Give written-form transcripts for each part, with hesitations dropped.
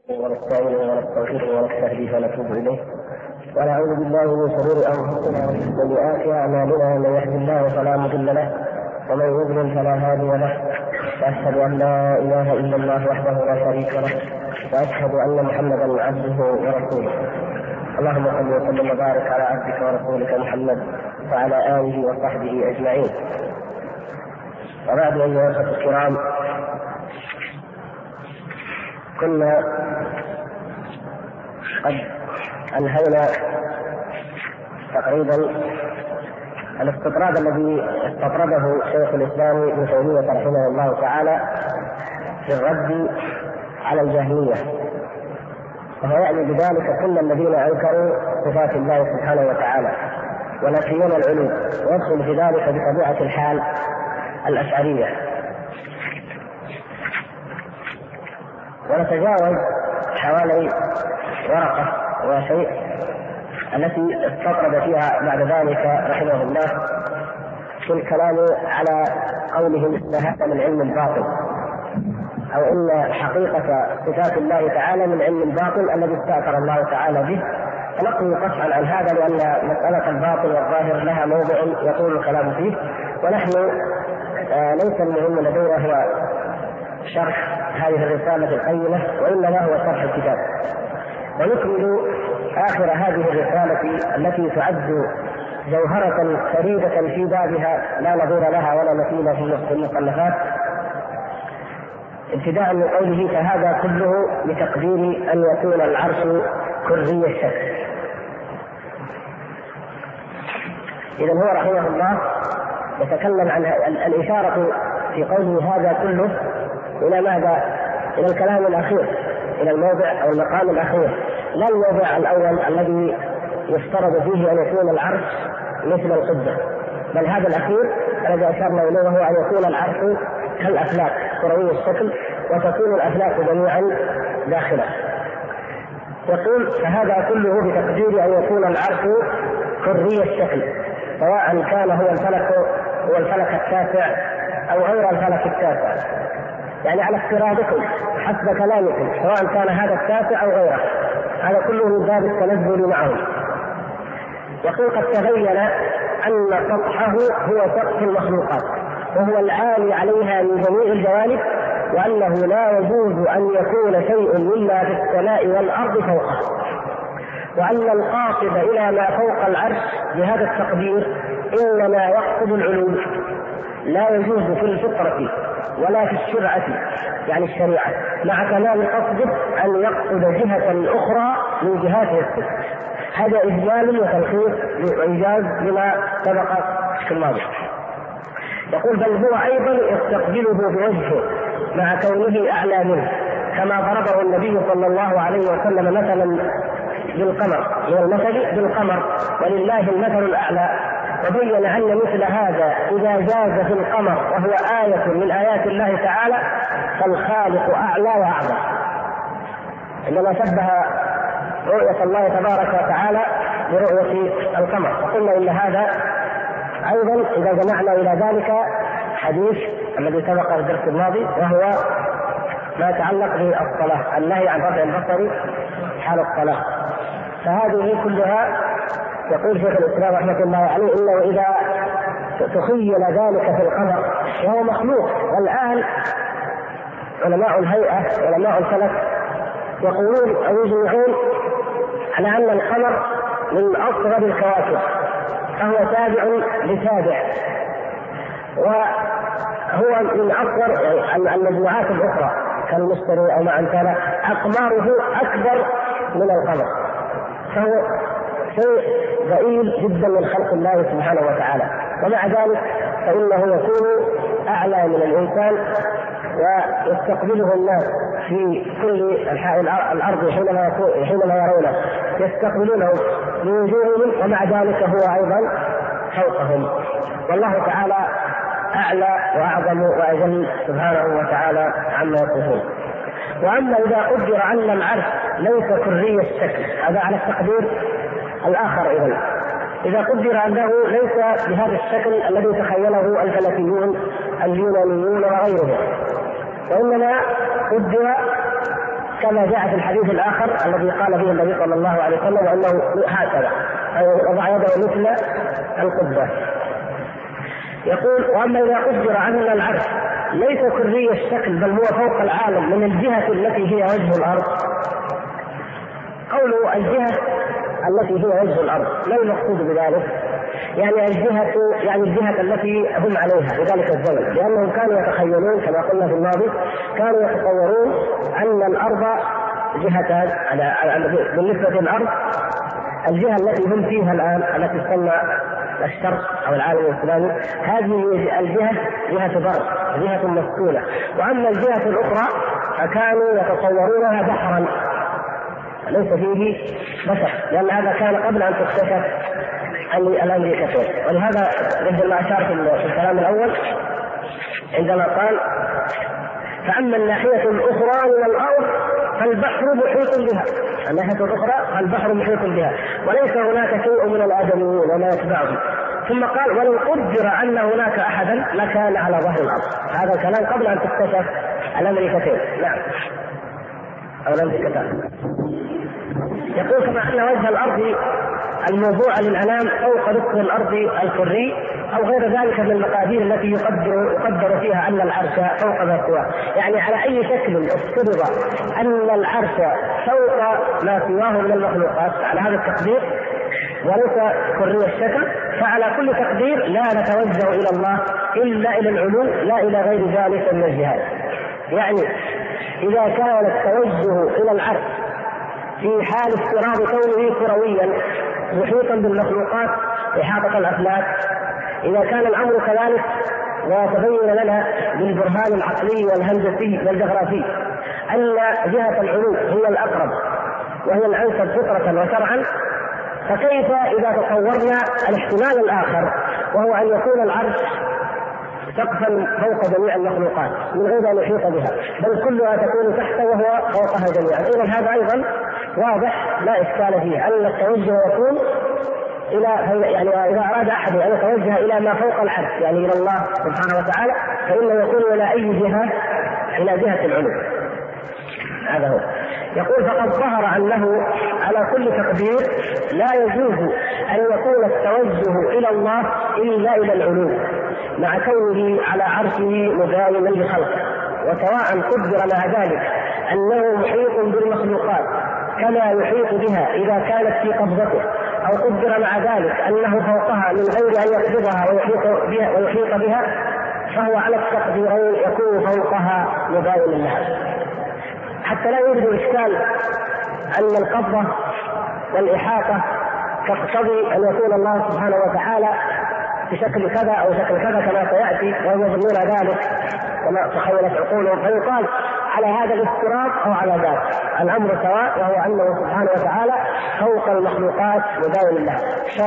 ونستعينه ونستغفره ونستهديه ونتوب اليه ونعوذ بالله من شرور انفسنا ومن سيئات اعمالنا. من يهد الله فلا مضل له ومن يضلل فلا هادي له. واشهد ان لا اله الا الله وحده لا شريك له واشهد ان محمدا عبده ورسوله. اللهم صل وسلم وبارك على عبدك ورسولك محمد وعلى اله وصحبه اجمعين. وبعد ايها الاخوه الكرام، كنا قد انهينا تقريبا الاستطراد الذي استطرده شيخ الاسلام ابن تيميه رحمه الله تعالى في الرد على الجهميه، وهو يعني بذلك كل الذين انكروا صفات الله سبحانه وتعالى ونفيون العلو، ويدخل في ذلك بطبيعه الحال الاشعريه. ونتجاوز حوالي ورقة وشيء التي استطرد فيها بعد ذلك رحمه الله في الكلام على قولهم ان هذا من علم الباطل، او ان حقيقة صفات الله تعالى من علم الباطل الذي استأثر الله تعالى به. فنقل قطعا عن هذا لان مسألة الباطل والظاهر لها موضع يطول الكلام فيه، ونحن ليس المهم لدينا هو شرح هذه الرسالة القيمة، وإنما هو شرح الكتاب. ونكمل آخر هذه الرسالة التي تعد جوهرة فريدة في بابها لا نظير لها ولا مثيل في المصنفات، ابتداء من قوله: فهذا كله بتقدير أن يكون العرش كري الشكل. إذا هو رحمه الله يتكلم عن الإشارة في قوله هذا كله إلى ماذا؟ إلى الكلام الأخير، إلى الموضع أو المقام الأخير، لا الموضع الأول الذي يفترض فيه أن يكون العرش مثل القبة، بل هذا الأخير الذي أشرنا إليه وهو أن يكون العرش كالأفلاك كروي الشكل، وتكون الأفلاك جميعا داخله. يقول: فهذا كله بتقدير أن يكون العرش كري الشكل، سواء كان هو الفلك التاسع أو غير الفلك التاسع، يعني على افتراضكم حسب كلامكم، سواء كان هذا التاسع أو غيره، هذا كله من باب التنزل معهم. يقول: قد تبين أن سطحه هو سقف المخلوقات، وهو العالي عليها من جميع الجوانب، وأنه لا يجوز أن يكون شيء مما في السماء والأرض فوقه، وأن القاصد إلى ما فوق العرش بهذا التقدير إنما يقصد العلو، لا يجوز في الفطرة ولا في الشرعة يعني الشريعة مع كمال قصده أن يقصد جهة أخرى من جهاته الست. هذا إجمال وتلخيص وإيجاز لما سبق في الماضي. يقول: بل هو أيضا يستقبله بوجهه مع كونه أعلى منه، كما ضربه النبي صلى الله عليه وسلم مثلا بالقمر، هو المثل بالقمر ولله المثل الأعلى، وبين أن مثل هذا إذا جاز في القمر وهو آية من آيات الله تعالى فالخالق أعلى وأعظم. عندما شبه رؤية الله تبارك وتعالى برؤية القمر، فقلنا إن هذا أيضا إذا جمعنا إلى ذلك حديث الذي سبق في الدرس الماضي، وهو ما يتعلق بالصلاة، النهي عن رفع البصر حال الصلاة. فهذه كلها يقول شيخ الإسلام رحمة الله عليه إنه إذا تخيل ذلك في القمر وهو مخلوق، والآن علماء الهيئة علماء الفلك يقولون أو يجمعون على أن القمر من أصغر الكواكب، فهو تابع لتابع، وهو من أصغر يعني المجموعات الأخرى كالمشتري أو ما أمثاله أقماره أكبر من القمر، فهو شيء ضئيل جدا من خلق الله سبحانه وتعالى، ومع ذلك فإنه يكون أعلى من الإنسان ويستقبله الناس في كل أنحاء الأرض حينما يرونه يستقبلونه بوجوههم، ومع ذلك هو أيضا فوقهم، والله تعالى أعلى وأعظم وأجل سبحانه وتعالى عما يصفون. وأما إذا قدر أن العرش ليس كري الشكل، هذا على التقدير الآخر. إذا قدر أنه ليس بهذا الشكل الذي تخيله الفلكيون اليونانيون وغيرهم، وإنما قدر كما جاء في الحديث الآخر الذي قال فيه النبي صلى الله عليه وسلم أنه هكذا وضع يده مثل القبة. يقول: وأما إذا قدر أن العرش ليس كري الشكل بل هو فوق العالم من الجهة التي هي وجه الأرض. قوله الجهة التي هي وجه الأرض ما المقصود بذلك؟ يعني الجهة التي هم عليها في ذلك الزمن، لأنهم كانوا يتخيلون كما قلنا في الماضي، كانوا يتصورون أن الأرض جهتان. بالنسبة للأرض الجهة التي هم فيها الآن التي تسمى الشرق أو العالم الإسلامي، هذه الجهة جهة بر، جهة مسكونة. وأما الجهة الأخرى فكانوا يتصورونها بحرا ليس فيه بشر، لأن هذا كان قبل أن تكتشف الأمريكتين. ولهذا مثل ما أشار في الكلام الأول عندما قال: فأما الناحية الأخرى من الأرض فالبحر محيط بها. الناحية الأخرى فالبحر محيط بها وليس هناك شيء من الآدميين وما يتبعهم. ثم قال: ولو قدر أن هناك أحدا لكان على ظهر الأرض. هذا الكلام قبل أن تكتشف الأمريكتين. نعم، أو الأمريكتان. يقول: كما أن وجه الأرض الموضوع للأنام فوق ركن الأرض الكري أو غير ذلك من المقادير التي يقدر فيها أن العرش فوق ما سواه. يعني على أي شكل افترض أن العرش فوق ما سواه من المخلوقات على هذا التقدير وليس كري الشكل، فعلى كل تقدير لا نتوجه إلى الله إلا إلى العلو لا إلى غير ذلك من الجهات. يعني إذا كان التوجه إلى العرش في حال افتراض كونه كرويا محيطا بالمخلوقات إحاطة الأفلاك، إذا كان الأمر كذلك وتبين لنا بالبرهان العقلي والهندسي والجغرافي أن جهة العلو هي الأقرب وهي الأنسب فطرة وشرعا، فكيف إذا تصورنا الاحتمال الآخر وهو أن يكون العرش سقفا فوق جميع المخلوقات من غير أن يحيط بها، بل كلها تكون تحت وهو فوقها جميعا. إذن هذا أيضا واضح لا إشكال فيه أن التوجه يكون إلى، يعني إذا أراد أحد أن يتوجه إلى ما فوق العرش يعني إلى الله سبحانه وتعالى فإنه يكون إلى أي جهة؟ إلى جهة العلو. هذا هو. يقول: فقد ظهر أنه على كل تقدير لا يجوز أن يكون التوجه إلى الله إلا إلى العلو مع كونه على عرشه مداوما لخلقه، وسواء قدر مع ذلك أنه محيط بالمخلوقات كما يحيط بها إذا كانت في قبضته، أو قدر مع ذلك أنه فوقها من غير أن يقبضها ويحيط بها، فهو على التقديرين يكون فوقها مداوما لها، حتى لا يوجد إشكال أن القبضة والإحاطة تقتضي أن يكون الله سبحانه وتعالى بشكل كذا أو شكل كذا كما سيأتي، وهم يظنون ذلك كما تخيلت عقولهم، فيقال على هذا الافتراض أو على ذاك الأمر سواء، وهو أنه سبحانه وتعالى فوق المخلوقات مداوم لها.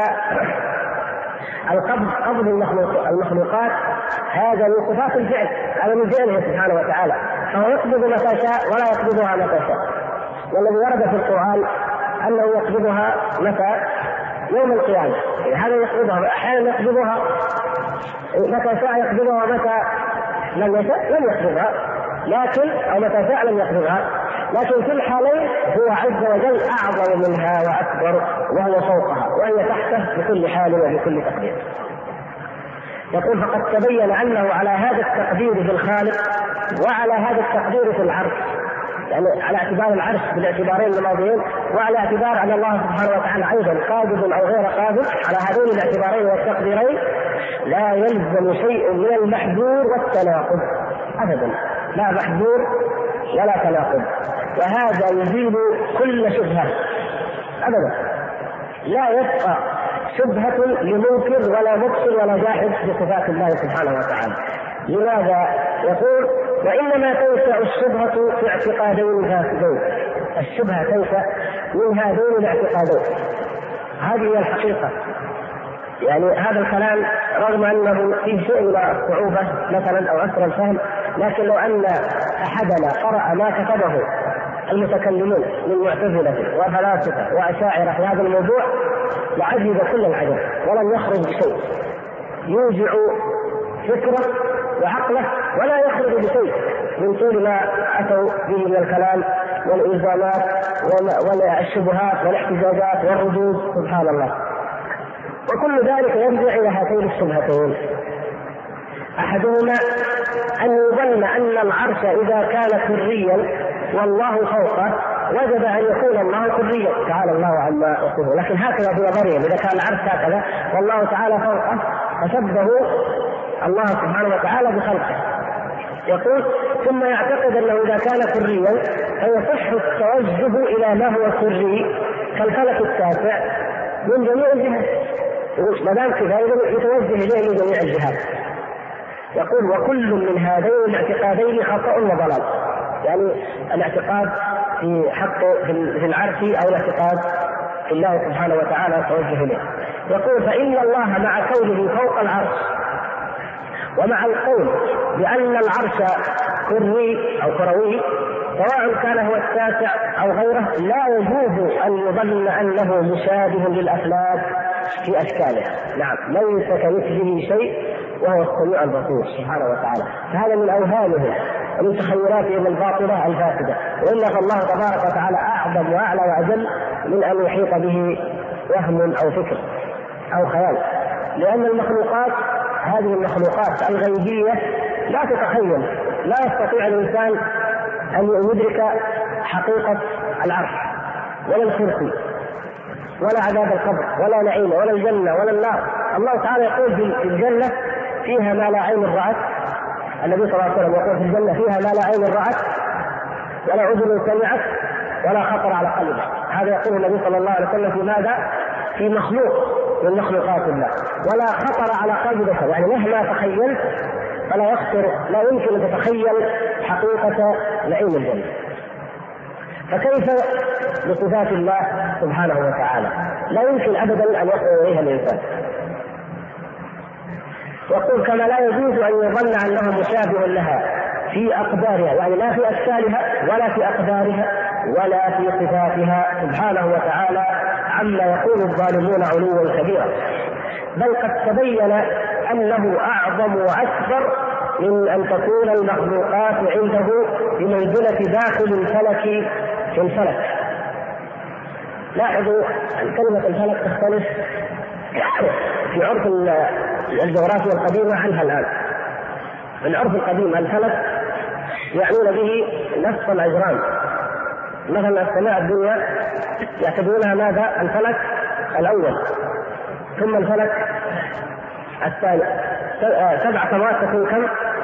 قبض المخلوقات هذا من صفات الفعل، هذا من فعله سبحانه وتعالى، فهو يقبض متى شاء ولا يقبضها متى شاء. والذي ورد في القرآن أنه يقبضها متى؟ يوم القيامة. هذا يقبضها، أحيانا يقبضها متى شاء يقبضها ومتى لم يشاء لم يقبضها، لكن أو متى شاء لم يقبضها، لكن في الحالين هو عز وجل أعظم منها وأكبر وهو فوقها وهي تحته بكل حال وبكل تقدير. يقول: فقد تبين أنه على هذا التقدير في الخالق وعلى هذا التقدير في العرش، يعني على اعتبار العرش بالاعتبارين الماضيين، وعلى اعتبار أن الله سبحانه وتعالى أيضا قادر أو غير قادر، على هذين الاعتبارين والتقديرين لا يلزم شيء من المحذور والتناقض أبدا، لا محذور ولا تناقض، وهذا يزيل كل شبهة أبدا، لا يبقى شبهة لمنكر ولا مبصر ولا جاحد بصفات الله سبحانه وتعالى. لماذا؟ يقول: وإنما تنشأ الشبهة في اعتقادين فاسدين. الشبهة تنشأ من هذين الاعتقادين، هذه هي الحقيقة. يعني هذا الكلام رغم أنه فيه شيء من الصعوبة مثلا أو عسر الفهم، لكن لو أن أحدنا قرأ ما كتبه المتكلمون من معتزلة وفلاسفة وأشاعرة في هذا الموضوع لعجب كل العجب ولم يخرج بشيء، يوجع فكره وعقله ولا يخرج بشيء من طول ما أتوا به من الكلام والإلزامات والشبهات والاحتجاجات والردود، سبحان الله. وكل ذلك يرجع إلى هاتين الشبهتين: أحدهما أن يظن أن العرش إذا كان كريا والله فوقه وجب أن يكون الله كريا، تعالى الله عما يقوله، لكن هكذا في نظرهم إذا كان العرش هكذا والله تعالى فوقه فشبه الله سبحانه وتعالى بخلقه. يقول: ثم يعتقد أنه إذا كان كريا فيصح التوجه إلى ما هو كري كالفلك التاسع من جميع الجهات، ما دام كذا يتوجه إليه من جميع الجهات. يقول: وكل من هذين الاعتقادين خطأ وضلال، يعني الاعتقاد في حق في العرش أو الاعتقاد في الله سبحانه وتعالى التوجه إليه. يقول: فإن الله مع كونه فوق العرش ومع القول بأن العرش كري أو كروي سواء كان هو التاسع أو غيره لا يجوز أن يظن أنه مشابه للأفلاك في أشكالها. نعم، ليس كمثله شيء وهو السميع البصير سبحانه وتعالى. فهذا من أوهامه ومن تخيلاتهم الباطلة الفاسدة، وإلا فالله تبارك وتعالى أعظم وأعلى وأجل من أن يحيط به وهم أو فكر أو خيال، لأن المخلوقات هذه المخلوقات الغيبية لا تتخيل، لا يستطيع الإنسان أن يدرك حقيقة العرش ولا الكرسي ولا عذاب القبر ولا نعيمه ولا الجنة ولا النار. الله تعالى يقول في الجنة فيها ما لا عين رأت، النبي صلى الله عليه وسلم يقول في الجنة فيها ما لا عين رأت ولا أذن سمعت ولا خطر على قلبه. هذا يقول النبي صلى الله عليه وسلم في ماذا؟ في مخلوق من مخلوقات الله، ولا خطر على قلب بشر، يعني مهما تخيلت فلا يخطر، لا يمكن أن تتخيل حقيقة نعيم الجنة. فكيف بصفات الله سبحانه وتعالى؟ لا يمكن أبدا أن يصل إليها الإنسان. يقول: كما لا يجوز أن يظن أنه مشابه لها في أقدارها، يعني لا في أشكالها ولا في أقدارها ولا في صفاتها سبحانه وتعالى عما يقول الظالمون علوا كبيرا، بل قد تبين أنه أعظم وأكبر من أن تكون المخلوقات عنده بمنزلة داخل الفلك في الفلك. لاحظوا أن كلمة الفلك تختلف في عرف الجغرافيا القديمة عنها الآن. في العرف القديم الفلك يعنون به نفس الأجرام، مثلا السماء الدنيا يعتبرونها ماذا؟ الفلك الأول، ثم الفلك الثاني. 7 سماوات تكون كم؟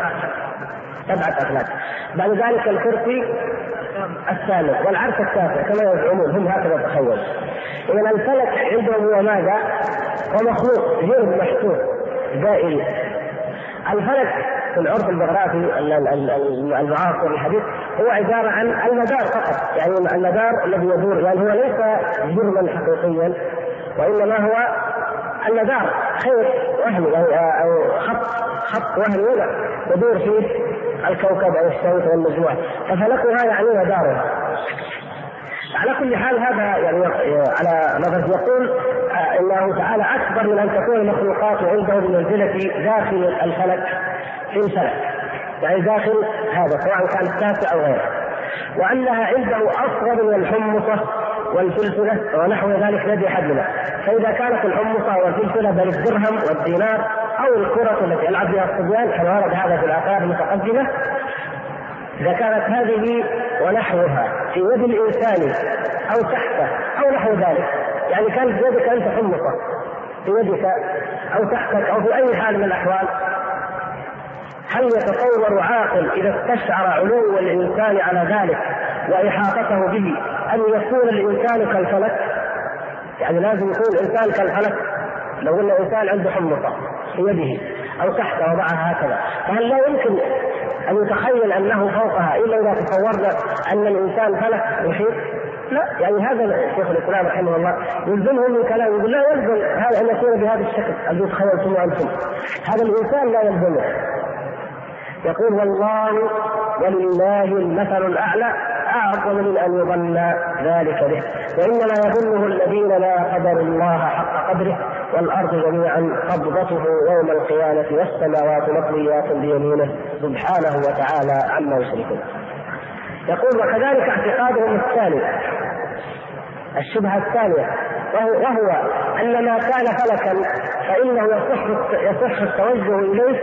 7 أفلاك. بعد ذلك الكرسي الثالث والعرش التاسع كما يزعمون هم، هكذا تخيل. إذن الفلك عندهم هو ماذا؟ ومخلوق جرد محسوس دائري. الفلك في العرف الجغرافي المعاصر الحديث هو عبارة عن المدار فقط، يعني المدار الذي يدور، يعني هو ليس جرما حقيقيا وإنما هو المدار خيط وهمي أو خط وهمي يدور فيه الكوكب أو الشمس والنجوم، ففلكها يعني مدارها. على كل حال هذا يعني على نظر يقول إنه تعالى أكبر من أن تكون المخلوقات عنده بمنزلة داخل الفلك في الفلك، يعني داخل هذا سواء كان التاسع أو غيره، وأنها عنده أصغر من الحمصة والفلفلة ونحو ذلك الذي حدنا. فإذا كانت الحمصة والفلفلة بل الدرهم والدينار أو الكرة التي يلعب بها الصبيان كما ورد هذا في الآثار المتقدمة، إذا كانت هذه ونحوها في يد الإنسان أو تحته أو نحو ذلك، يعني كانت في يدك أنت حمصة في يدك أو تحتك أو في أي حال من الأحوال، هل يتصور عاقل إذا استشعر علو الإنسان على ذلك وإحاطته به أن يكون الإنسان كالفلك؟ يعني لازم يكون الإنسان كالفلك. لو أن الإنسان عنده حمصة في يده أو تحته وضعها هكذا، فهل لا يمكن أن يتخيل أنه فوقها إلا إذا تصورنا أن الإنسان فلك يحيط؟ لا، يعني هذا شيخ الإسلام رحمه الله يلزمه من كلام، يقول لا يلزم هذا أن يكون بهذا الشكل الذي تخيلتم أنتم، هذا الإنسان لا يلزمه. يقول: والله ولله المثل الأعلى أعظم من أن يظن ذلك به، وإنما يظنه الذين لا قدروا الله حق قدره، والأرض جميعا قبضته يوم القيامة والسماوات مطويات بيمينه سبحانه وتعالى عما يشركون. يقول وكذلك اعتقادهم الثاني، الشبهة الثانية، وهو أن ما كان فلكا فإنه يصح التوجه إليه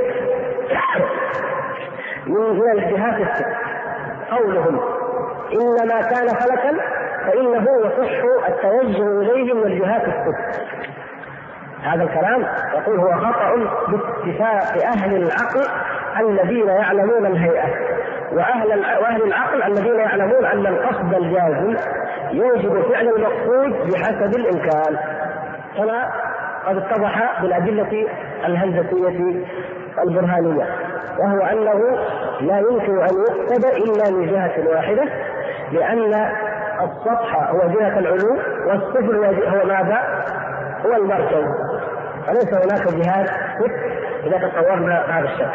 من الجهات الست. قولهم إن ما كان فلكا فإنه يصح التوجه إليه من الجهات الست، هذا الكلام يقول هو خطأ باتفاق أهل العقل الذين يعلمون الهيئة، وأهل العقل الذين يعلمون أن القصد الجازم يوجب فعل المقصود بحسب الإمكان، كما قد اتضح بالأدلة الهندسية البرهانية، وهو أنه لا يمكن أن يقصد إلا من جهة واحدة، لأن السطح هو جهة العلو والسفل هو ماذا؟ هو المركز، فليس هناك جهات ست إذا تصورنا هذا الشكل.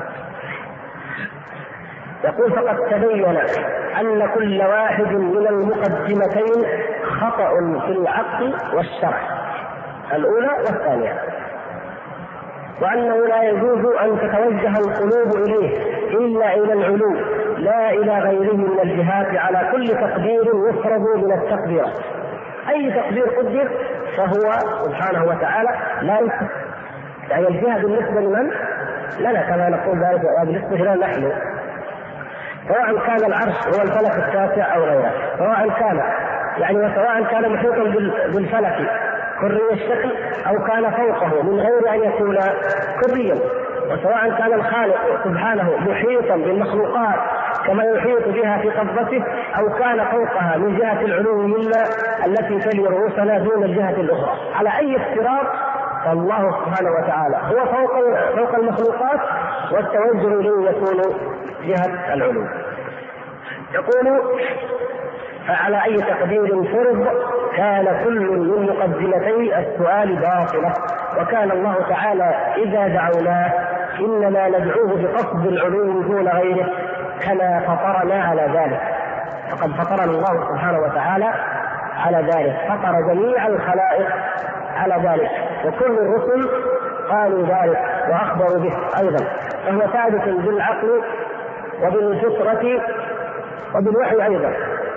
يقول فقد تبين أن كل واحد من المقدمتين خطأ في العقل والشرع، الأولى والثانية، وأنه لا يجوز أن تتوجه القلوب إليه إلا إلى العلو لا إلى غيره من الجهات على كل تقدير يفرض من التقديرات. أي تقدير قدر فهو سبحانه وتعالى لا يفرض، يعني الجهة بالنسبة لمن؟ لنا كما نقول ذلك بالنسبة لنا نحن، سواء كان العرش هو الفلك التاسع أو غيره، سواء كان محيطا بالفلك كري الشكل أو كان فوقه من غير أن يكون كريا، وسواء كان الخالق سبحانه محيطا بالمخلوقات كما يحيط بها في قبضته أو كان فوقها من جهة العلو منا التي تلي رؤوسنا دون الجهة الأخرى، على أي افتراض فالله سبحانه وتعالى هو فوق المخلوقات، والتوجه إليه يكون جهة العلو. يقول فعلى أي تقدير فرض كان كل من مقدمتي السؤال باطلة، وكان الله تعالى إذا دعوناه إنما ندعوه بقصد العلو دون غيره كما فطرنا على ذلك، فقد فطرنا الله سبحانه وتعالى على ذلك، فطر جميع الخلائق على ذلك، وكل الرسل قالوا ذلك وأخبروا به أيضا، فهو ثابت بالعقل وبالفطرة وبالوحي أيضا.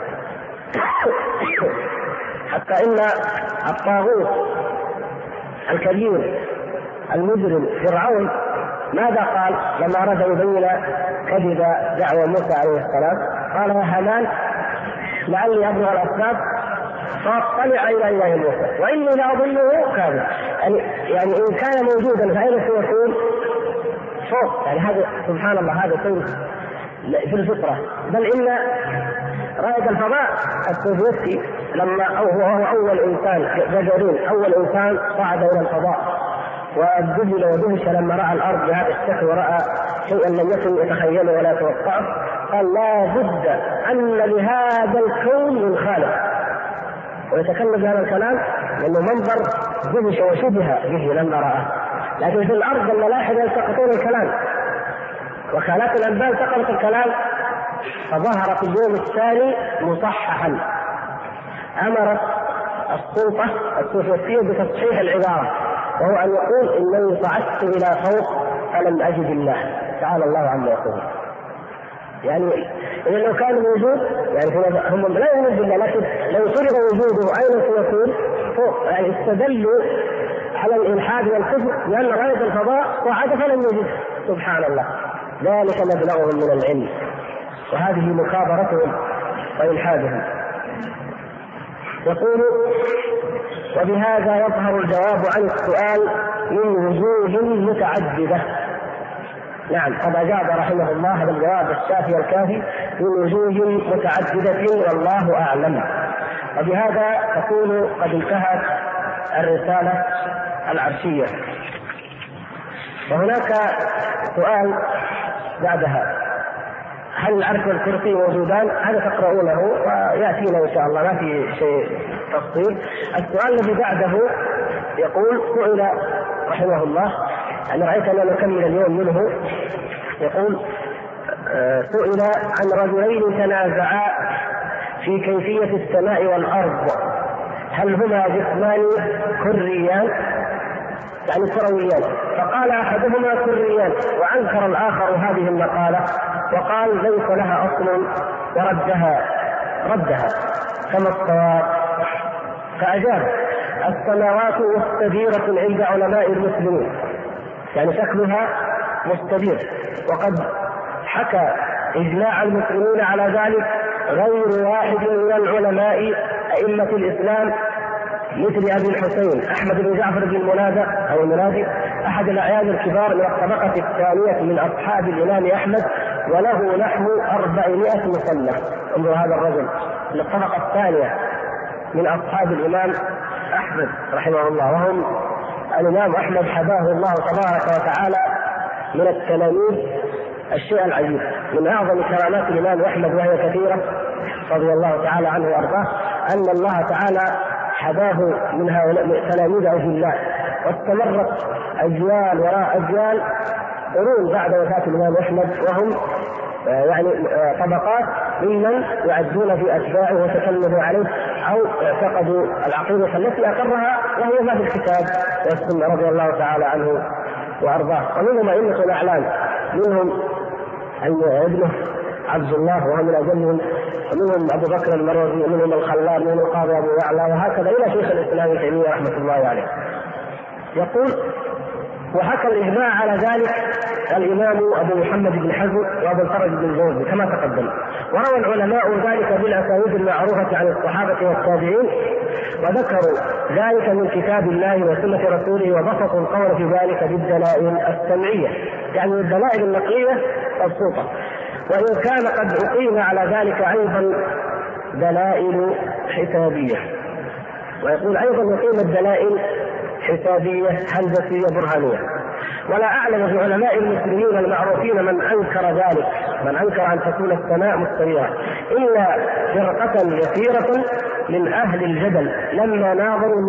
حتى إن الطاغوت الكبير المجرم فرعون ماذا قال لما أراد يبين كذب دعوة موسى عليه السلام؟ قال يا هامان لعلي أبلغ الأسباب فاطلع إلى إله موسى وإني لأظنه كاذبا. يعني إن كان موجودا فأين سيكون؟ فوق. يعني هذا سبحان الله هذا شيء في الفطرة. بل إن رائد الفضاء السوفيتي لما هو أول إنسان جاجارين أول إنسان صعد إلى الفضاء وذهل ودهش لما رأى الأرض بهذا الشكل ورأى شيئا لم يكن يتخيله ولا يتوقعه، قال لا بد أن لهذا الكون من خالق، ويتكلم بهذا الكلام لأنه منظر دهش وشبه به لما رأى. لكن في الأرض الملاحدة يلتقطون الكلام، وكالات الأنباء التقطت الكلام، فظهر في اليوم الثاني مصححا. أمرت السلطة السوفيتية بتصحيح العبارة، وهو أن يقول إنني صعدت إلى فوق فلم أجد الله، تعالى الله عما يقول. يعني إذا لو كان موجود يعني هم لا يؤمنون بالله، لكن لو فرض وجوده أين سيكون؟ فوق. يعني استدلوا على الإلحاد والكفر لأن رائد الفضاء صعد فلم يجد. سبحان الله، ذلك مبلغهم من العلم، وهذه مكابرتهم وإلحادهم. يقول وبهذا يظهر الجواب عن السؤال من وجوه متعددة. نعم، قد أجاب رحمه الله هذا الجواب الشافي الكافي من وجوه متعددة والله أعلم. وبهذا تكون قد انتهت الرسالة العرشية. وهناك سؤال بعدها: هل العرش والكرسي موجودان؟ هذا تقرؤونه ويأتينا إن شاء الله، ما في شيء تفصيل. السؤال الذي بعده يقول: سئل رحمه الله، أنا رأيت أن نكمل اليوم منه، يقول: سئل عن رجلين تنازعا في كيفية السماء والأرض، هل هما جسمان كريان يعني كرويان؟ فقال أحدهما كريان، وأنكر الآخر هذه المقالة وقال ليس لها أصل ردها كما الصواب، فأجاب: السماوات مستديرة عند علماء المسلمين، يعني شكلها مستدير، وقد حكى إجماع المسلمين على ذلك غير واحد من العلماء أئمة الإسلام مثل أبي الحسين أحمد بن جعفر بن المنادي أحد الأعيان الكبار من الطبقة الثانية من أصحاب الإمام أحمد، وله نحو 400 مصنف. انظر هذا الرجل للطبقة الثانية من أصحاب الإمام أحمد رحمه الله، وهم الإمام أحمد حباه الله تبارك وتعالى من التلاميذ الشيء العجيب. من أعظم كرامات الإمام أحمد وهي كثيرة رضي الله تعالى عنه وأرضاه أن الله تعالى حباه من هؤلاء تلاميذه في الله، واستمرت أجيال وراء أجيال قرون بعد وفاة الإمام أحمد، وهم يعني طبقات ممن يعدون في أتباعه وتكلموا عليه أو اعتقدوا العقيدة التي أقرها وهي ما في الكتاب والسنة رضي الله تعالى عنه وأرضاه. ومنهم أئمة الأعلام، منهم ابنه عبد الله وهو من أجلهم، ومنهم أبو بكر المروزي، ومنهم الخلال، ومنهم القاضي أبو يعلى، وهكذا إلى شيخ الإسلام ابن تيمية رحمة الله عليه. يقول: وحكى الإجماع على ذلك الإمام أبو محمد بن حزم وأبو الفرج بن الجوزي كما تقدم، وروى العلماء ذلك بالأسانيد المعروفة عن الصحابة والتابعين، وذكروا ذلك من كتاب الله وسنة رسوله، وبسطوا القول في ذلك بالدلائل السمعية، يعني الدلائل النقلية مبسوطة. وإن كان قد أقيم على ذلك أيضا دلائل حسابية، ويقول أيضا أقيمت دلائل حسابية هندسية برهانية. ولا أعلم في علماء المسلمين المعروفين من أنكر ذلك، من أنكر أن تكون السماء مستديرة، إلا فرقة يسيرة من أهل الجدل لما ناظروا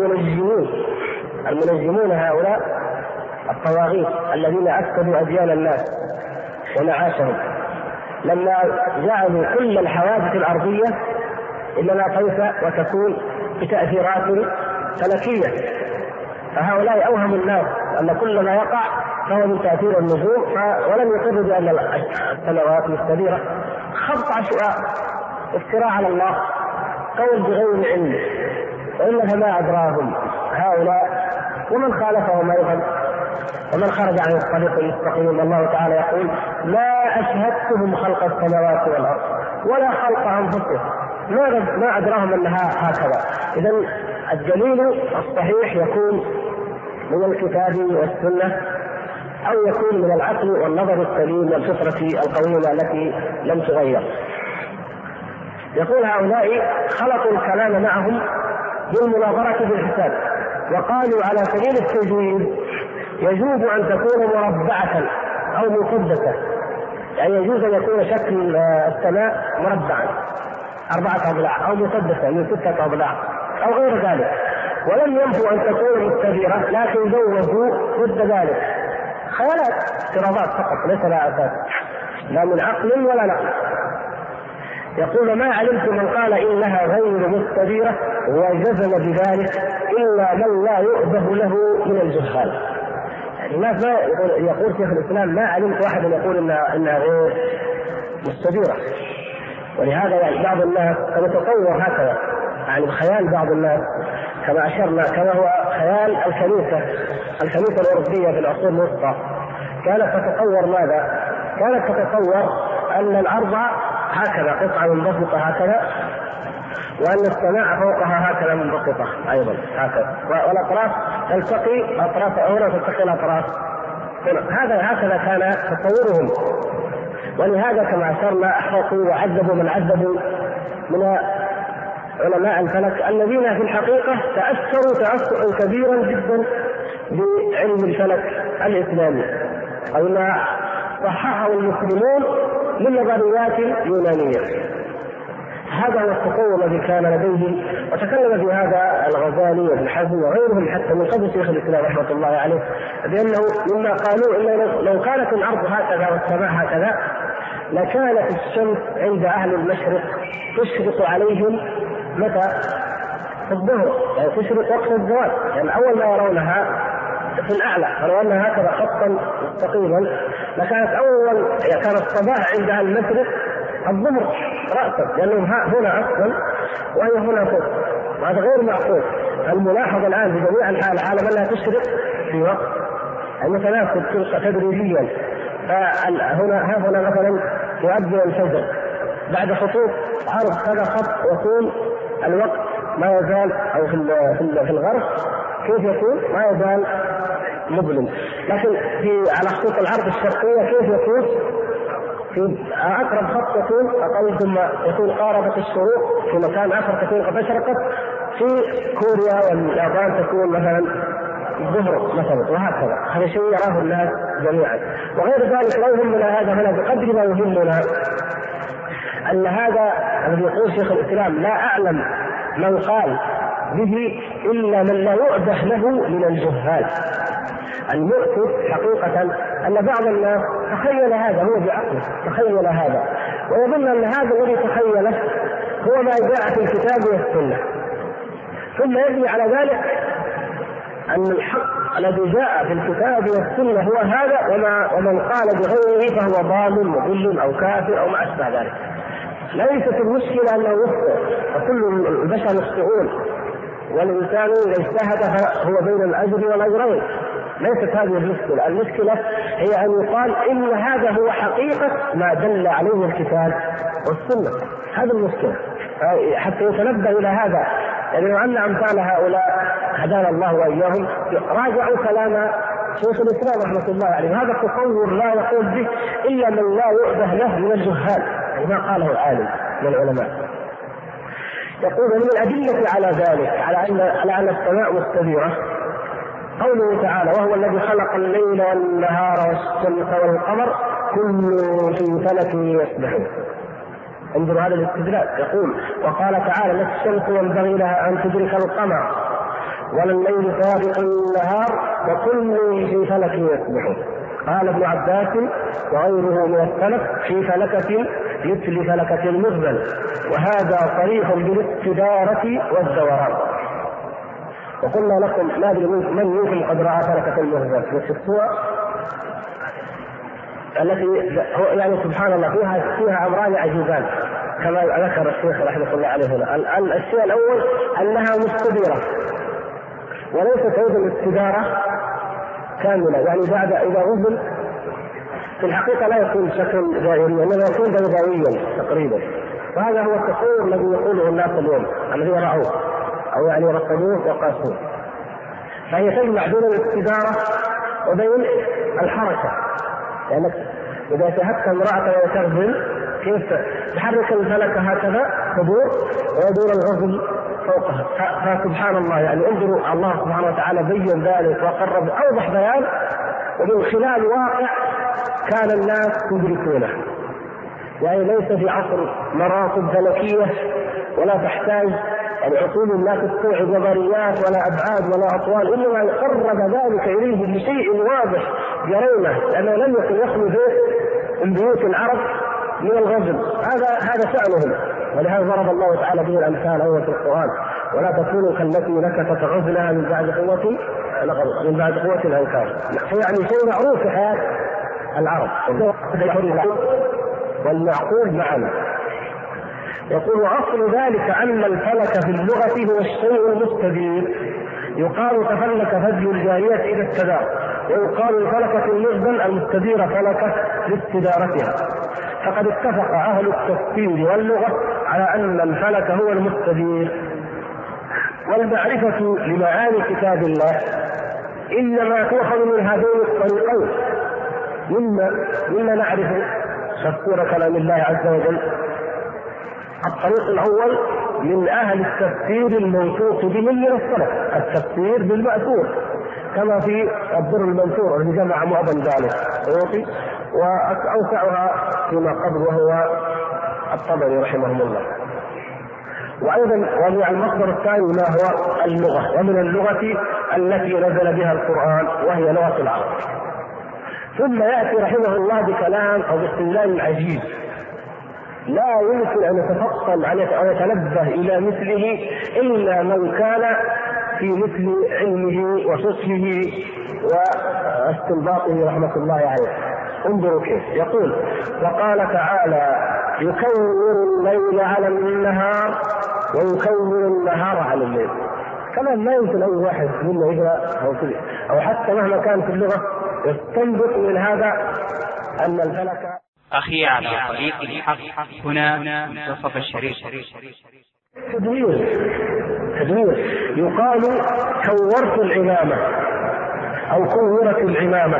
المنجمون هؤلاء الطواغيت الذين أفسدوا أديان الناس ومعاشهم، لما جعلوا كل الحوادث الأرضية إنما تنسى وتكون بتأثيرات فلكية. فهؤلاء أوهموا الناس أن كل ما يقع فهو من تأثير النجوم، ولم يقروا بأن السماوات مستديرة. خبط عشواء، افتراء على الله، قول بغير علم، وإلا فما أدراهم هؤلاء ومن خالفهم أيضا ومن خرج عن الطريق المستقيم. الله تعالى يقول: لا أشهدتهم خلق السماوات والأرض ولا خلق أنفسهم ما أدراهم أنها هكذا. إذن الدليل الصحيح يكون من الكتاب والسنة، أو يكون من العقل والنظر السليم والفطرة القويمة التي لم تغير. يقول: هؤلاء خلطوا الكلام معهم بالمناظرة بالحساب، وقالوا على سبيل التجويز يجوز أن تكون مربعة أو مسدسة، يعني يجوز أن يكون شكل السماء مربعا 4 أضلاع، أو مسدسة من 6 أضلاع، أو غير ذلك، ولم ينفوا أن تكون مستديرة، لكن زوجوا ضد ذلك خيالات افتراضات فقط ليس لها أساس لا من عقل ولا نقل. يقول: ما علمت من قال إنها غير مستديرة وجزم بذلك إلا من لا يؤبه له من الجهال. يعني ما يقول شيخ الإسلام: ما علمت واحد يقول إنها غير مستديرة. ولهذا يعني بعض الناس يتطور هكذا، يعني بخيال بعض الناس كما أشرنا، كما هو خيال الكنيسة الأوروبية في العصور الوسطى كانت تتطور ماذا؟ كانت تتطور أن الأرض هكذا قطعة منبسطة هكذا، وأن السماء فوقها هكذا منبسطة أيضا هكذا، والأطراف تلتقي أطراف هنا تلتقي الأطراف هنا. هكذا كان تطورهم. ولهذا كما أشرنا أحرقوا وعذبوا من عذبوا من علماء الفلك الذين في الحقيقة تأثروا تأثرا كبيرا جدا بعلم الفلك الإسلامي، أو ما صححه المسلمون من نظريات يونانية. هذا هو التطور الذي كان لديه، وتكلم في هذا الغزالي وابن حزم وغيرهم حتى من قبل شيخ الإسلام رحمة الله عليه، بأنه مما قالوا إنه لو كانت الأرض هكذا والسماء هكذا لكانت الشمس عند أهل المشرق تشرق عليهم متى؟ في الظهر، يعني تشرق وقت الزوال، يعني أول ما يرونها في الأعلى يرونها هكذا خطا مستقيما لكانت أول كانت الصباح عندها المشرق الظهر رأسا، لأنهم هنا أصلا وهي هنا فوق، وهذا غير معقول. الملاحظ الآن في جميع أنحاء العالم أنها تشرق في وقت المتناسب تدريجيا. هنا مثلا يؤذن الفجر بعد خطوط عرض هذا خط، يكون الوقت ما يزال أو في الغرب كيف يكون ما يزال مظلم، لكن على خطوط العرض الشرقية كيف يكون؟ في أقرب خط يكون أقل، ثم يكون قاربت الشروق في مكان آخر تكون قد أشرقت. في كوريا واليابان تكون مثلا الظهر مثلا، وهكذا. هذا شيء يراه الناس جميعا. وغير ذلك لا يهمنا هذا هنا بقدر ما يهمنا أن هذا الذي يقول شيخ الإسلام لا أعلم من قال به إلا من لا يؤبه له من الجهال. المؤسف حقيقة أن بعض الناس تخيل هذا، هو بعقله تخيل هذا، ويظن أن هذا الذي تخيله هو ما جاء في الكتاب والسنة، ثم يبني على ذلك أن الحق الذي جاء في الكتاب والسنة هو هذا، ومن قال بغيره فهو ضال مضل أو كافر أو ما أشبه ذلك. ليست المشكلة أنه يخطئ، فكل البشر يخطئون، والإنسان إذا اجتهد فهو بين الأجر والأجرين. ليست هذه المشكلة. المشكلة هي أن يقال إن هذا هو حقيقة ما دل عليه الكتاب والسنة. هذه المشكلة، حتى يتنبه إلى هذا. يعني لو أن أمثال هؤلاء هدانا الله وإياهم راجعوا كلام شيخ الإسلام رحمة الله عليه. هذا التصور لا يقول به إلا من لا يؤبه له من الجهال، ما قاله عالم من العلماء. يقول من الأدلة على ذلك على أن السماء مستديرة قوله تعالى: وهو الذي خلق الليل والنهار والشمس والقمر كل في فلك يسبحون. انظروا هذا الاستدلال. يقول: وقال تعالى: لا الشمس ينبغي لها أن تدرك القمر ولا الليل سابق النهار وكل في فلك يسبحون. قال ابن عباس وغيره من السلف: في فلكة مثل فلكة المغبل، وهذا صريح بالاستدارة والدوران. وقلنا لكم ما ادري من منكم قد راى فلكة المغبل شفتوها، التي يعني سبحان الله فيها امران عجيبان كما ذكر الشيخ رحمه الله عليه هنا. الشيء الاول انها مستديره، وليست ايضا الاستداره كامله، يعني بعد اذا غزل في الحقيقه لا يكون شكل دائري، انما يكون بيضاويا تقريبا. وهذا هو التصور الذي يقوله الناس اليوم الذي رأوه او يعني رصدوه وقاسوه. فهي تجمع بين الاستداره وبين الحركه، لأنك إذا شاهدت امرأة وهي تغزل كيف تحرك الفلكة هكذا تدور ويدور الغزل فوقها. فسبحان الله، يعني انظروا الله سبحانه وتعالى بين ذلك وقرب أوضح بيان، ومن خلال واقع كان الناس يدركونه. يعني ليس في عصر مراصد فلكية ولا تحتاج يعني عقول لا تستوعب نظريات ولا أبعاد ولا أطوال، إنما قرب ذلك إليه بشيء واضح يرونه، لأنه لم يكن يخلو من بيوت العرب من الغزل. هذا شأنهم، ولهذا ضرب الله تعالى به الأمثال أول في القرآن: ولا تكونوا كالتي نكثت غزلها من بعد قوة الأنكار. يعني شيء معروف في حياة العرب والمعقول معنا. يقول: أصل ذلك أن الفلك في اللغة هو الشيء المستدير، يقال تفلك فدي الجارية إذا استدار، ويقال الفلكة المغبل المستديرة فلكة لاستدارتها. فقد اتفق أهل التفسير واللغة على أن الفلك هو المستدير. والمعرفة لمعاني كتاب الله إنما تؤخذ من هذين الطريقين: مما نعرف تفسير كلام الله عز وجل. الطريق الأول من أهل التفسير الموثوق به من السلف، التفسير بالمأثور، كما في الدر المنثور الذي جمع معظم ذلك السيوطي، وأوسعها فيما قبل وهو الطبري رحمه الله. وأيضا ومن المصدر الثاني ما هو اللغة، ومن اللغة التي نزل بها القرآن وهي لغة العرب. ثم يأتي رحمه الله بكلام أو باستدلال عجيب لا يمكن أن يتفطن أو يتنبه إلى مثله إلا من كان في مثل علمه وفقهه واستنباطه رحمة الله عليه. انظروا كيف يقول: وقال تعالى: يكور الليل على النهار ويكور النهار على الليل. كلام ما يمكن أي واحد منا يقرأ أو حتى مهما كانت اللغة يستنبط من هذا أن الفلك. أخي على طريق الحق، هنا منتصف الشريف. تدوير يقال كورت العمامة أو كورت العمامة،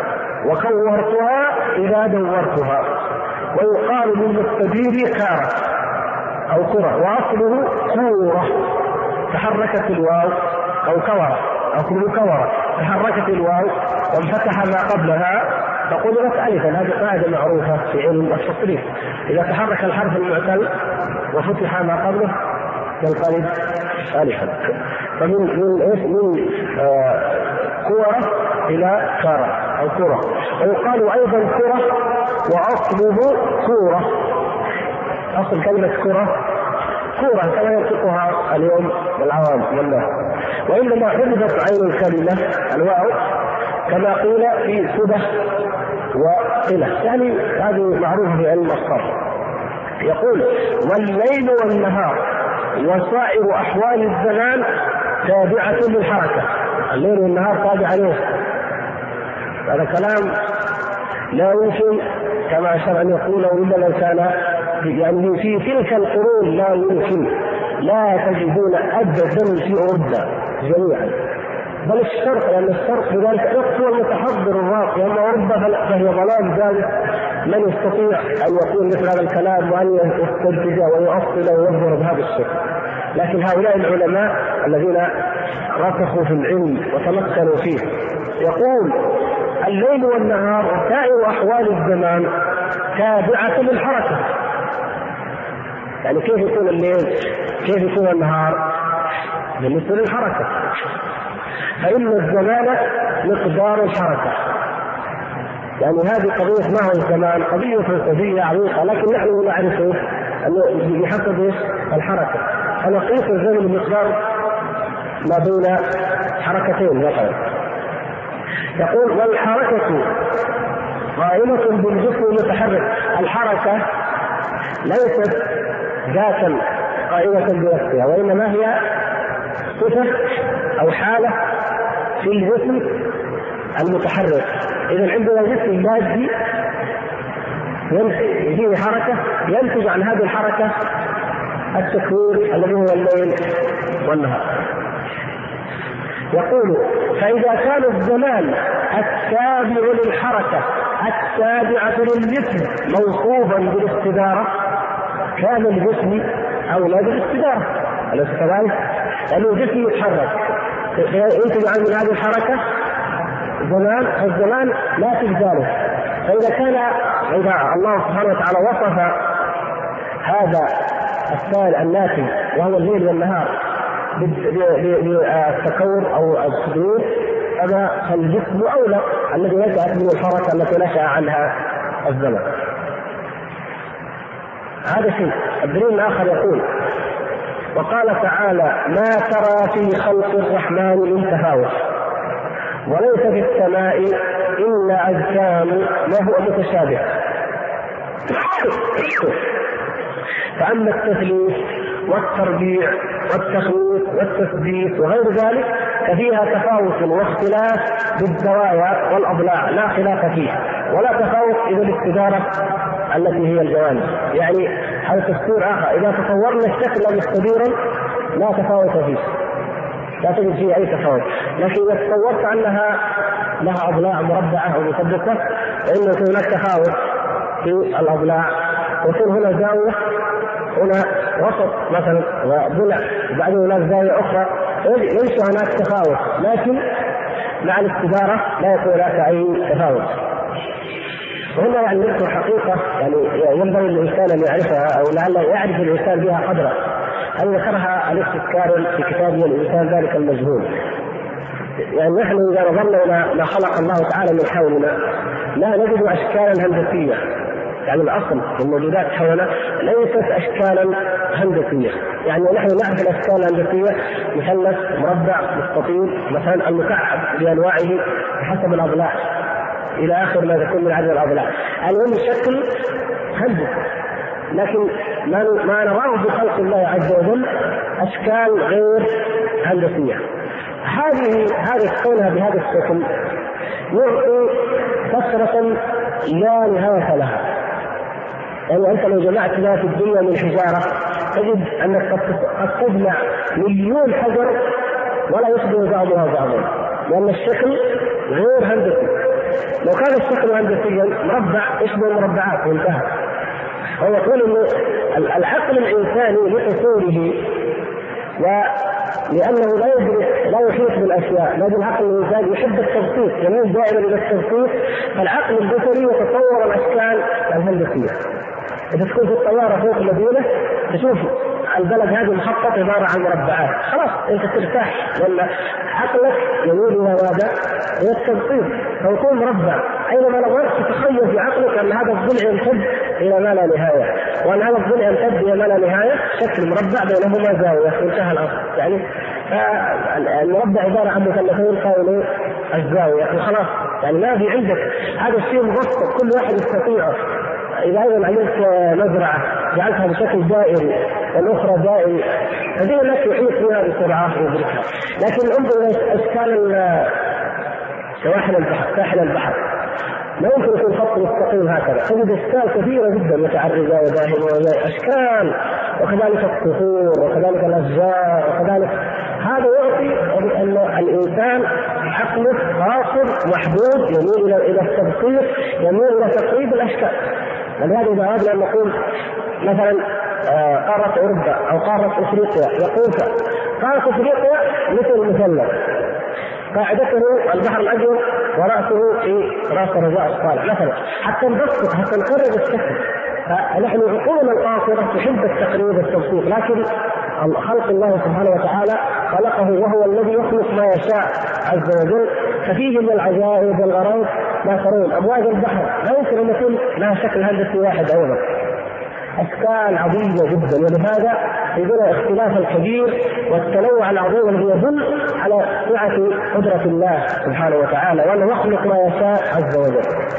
وكورتها إذا دورتها. ويقال للمستدير كارة أو كرة، وأصله كورة تحركت الواو، أو كورة أصله كورة تحركت الواو وانفتح ما قبلها فقلبت ألفا. هذه قاعدة معروفة في علم التصريف: إذا تحرك الحرف المعتل وفتح ما قبله ينقلب ألفا. فمن كورة إلى كارة أو كرة. ويقال أيضا كرة وأصله كورة. أصل كلمة كرة كما ينطقها اليوم العوام والناس، وإنما حذفت عين الكلمة الواو كما قيل في سبه وقلة، يعني هذه معروفة في علم الصرف. يقول: والليل والنهار وسائر أحوال الزمان تابعة للحركة. الليل والنهار تابع له. هذا كلام لا يمكن كما شرع أن يقول، إلا لو كان يعني في تلك القرون لا يمكن، لا تجدون أبدا في أوروبا جميعا، بل الشرق، لأن الشرق بذلك هو المتحضر الراقي. أما أوروبا فهي ظلام ذلك، من يستطيع أن يقول مثل هذا الكلام وأن يستنتج ويؤصل ويظهر بهذا الشكل. لكن هؤلاء العلماء الذين رسخوا في العلم وتمكنوا فيه يقول: الليل والنهار وسائر أحوال الزمان تابعة للحركة. يعني كيف يكون الليل؟ كيف يكون النهار؟ بالنسبة للحركة، فإن الزمان مقدار الحركة. يعني هذه قضية ما هو الزمان، قضية فلسفية عميقة، لكن نحن نعرفه أنه بحسب الحركة. فنقيس الزمن بمقدار ما بين حركتين مثلا. يقول: والحركة قائمة بالجسم المتحرك. الحركة ليست ذاتا قائمة بنفسها، وإنما هي صفة أو حالة في الجسم المتحرك. إذا عندنا جسم مادي فيه حركة، ينتج عن هذه الحركة التكوير الذي هو الليل والنهار. يقول: فإذا كان الزمان التابع للحركة التابعة للجسم موصوفا بالاستدارة، كان الجسم أولى بالاستدارة. أليس كذلك؟ لأنه الجسم يتحرك ينتج عن هذه الحركة زمان، فالزمان لا تجزاله. فإذا كان الله سبحانه وتعالى وصف هذا السائل الناتج وهو الليل والنهار بالتكور أو التدوير، فالجسم أولى الذي نشأت من الحركة التي نشأ عنها الزمن. هذا شيء. الدليل الآخر يقول: وقال تعالى: ما ترى في خلق الرحمن من تفاوت وليس في السماء إلا أجسام ما هو متشابه. فأما التثليث والتربيع والتخويف والتثبيت وغير ذلك ففيها تفاوت واختلاف بالزوايا والأضلاع لا خلاف فيه، ولا تفاوت إذا الاستدارة التي هي الجوانب. يعني هذا تفسير آخر: إذا تصورنا الشكل مستديرا لا تفاوت فيه، لا تجد فيه أي تفاوت. لكن إذا تصورت أنها لها أضلاع مربعة أو مثبتة فإنه هناك تفاوت في الأضلاع، ويكون هنا زاوية، هنا وسط مثلا وضلع، وبعدين هناك زاوية أخرى، ليس هناك تفاوت. لكن مع الاستدارة لا يكون هناك أي تفاوت. وهنا يعني نذكر حقيقة يعني ينبغي الإنسان أن يعرفها، أو لعل يعرف الإنسان بها قدرا. هل ذكرها الاستذكار في كتابه الإنسان ذلك المجهول. يعني نحن إذا نظرنا إلى ما خلق الله تعالى من حولنا لا نجد أشكالا هندسية. يعني الأصل الموجودات حولنا ليست أشكالا هندسية. يعني نحن نعرف الأشكال الهندسية: مثلث، مربع، مستطيل، مثلا المكعب بأنواعه بحسب الأضلاع. إلى آخر ما تكون من عدد الأضلاع. المهم الشكل هندسي، لكن ما نراه بخلق الله عز وجل أشكال غير هندسية. هذه كونها بهذا الشكل يعطي كثرة لا نهاية لها. يعني أنت لو جمعت ما في الدنيا من حجارة تجد أنك قد تجمع مليون حجر ولا يشبه بعضها بعضا، لأن الشكل غير هندسي. لو كان الشكل هندسيا مربع يشبه المربعات وانتهى. هو يقول أن العقل الإنساني لأصوله ولأنه لا يحيط بالأشياء، لكن العقل الإنساني يحب التبسيط، يميل دائما إلى التبسيط، فالعقل البشري يتصور الأشكال الهندسية. إذا تكون في الطيارة فوق المدينة تشوف البلد هذه مخطط عبارة عن مربعات، خلاص أنت ترتاح، لأن عقلك يميل إلى ماذا؟ إلى التبسيط، فيكون مربع. أينما نظرت تتخيل في عقلك أن هذا الضلع يمتد إلى ما لا نهاية، وأن هذا الضلع يمتد إلى ما لا نهاية، شكل مربع بينهما زاوية، انتهى الأمر. يعني المربع عبارة عن مثلثين قائمين الزاوية وخلاص، يعني ما في عندك هذا الشيء مبسط كل واحد يستطيعه. إذا أيضا عملت مزرعة جعلتها بشكل دائري والأخرى دائري، هذه لا يحيط بها بسرعة وبركة. لكن انظر إلى أشكال ساحل البحر، لا يمكن يكون خط مستقيم هكذا، تجد أشكال كثيرة جدا متعرجة وداهمة أشكال، وكذلك الصخور وكذلك الأشجار وكذلك. هذا يعطي أن الإنسان عقله قاصر محدود، يميل إلى التبسيط، يميل إلى تقريب الأشكال. ولهذا إذا أردنا أن نقول مثلا قارة أوروبا أو قارة أفريقيا، يقول قارة أفريقيا مثل مثلث، قاعدته البحر الأبيض ورأسه في رأس الرجاء الصالح مثلا، حتى نبسط حتى نقرب الشكل. فنحن عقولنا القاصرة تحب التقريب والتبسيط، لكن خلق الله سبحانه وتعالى خلقه وهو الذي يخلق ما يشاء عز وجل، ففيه من العجائب والغرائب ما ترون. أمواج البحر لا يمكن أن يكون لها شكل هندسي واحد أيضا، أشكال عظيمة جدا، ولهذا يدل الاختلاف الكبير والتنوع العظيم الذي يدل على سعة قدرة الله سبحانه وتعالى، وأنه يخلق ما يشاء عز وجل.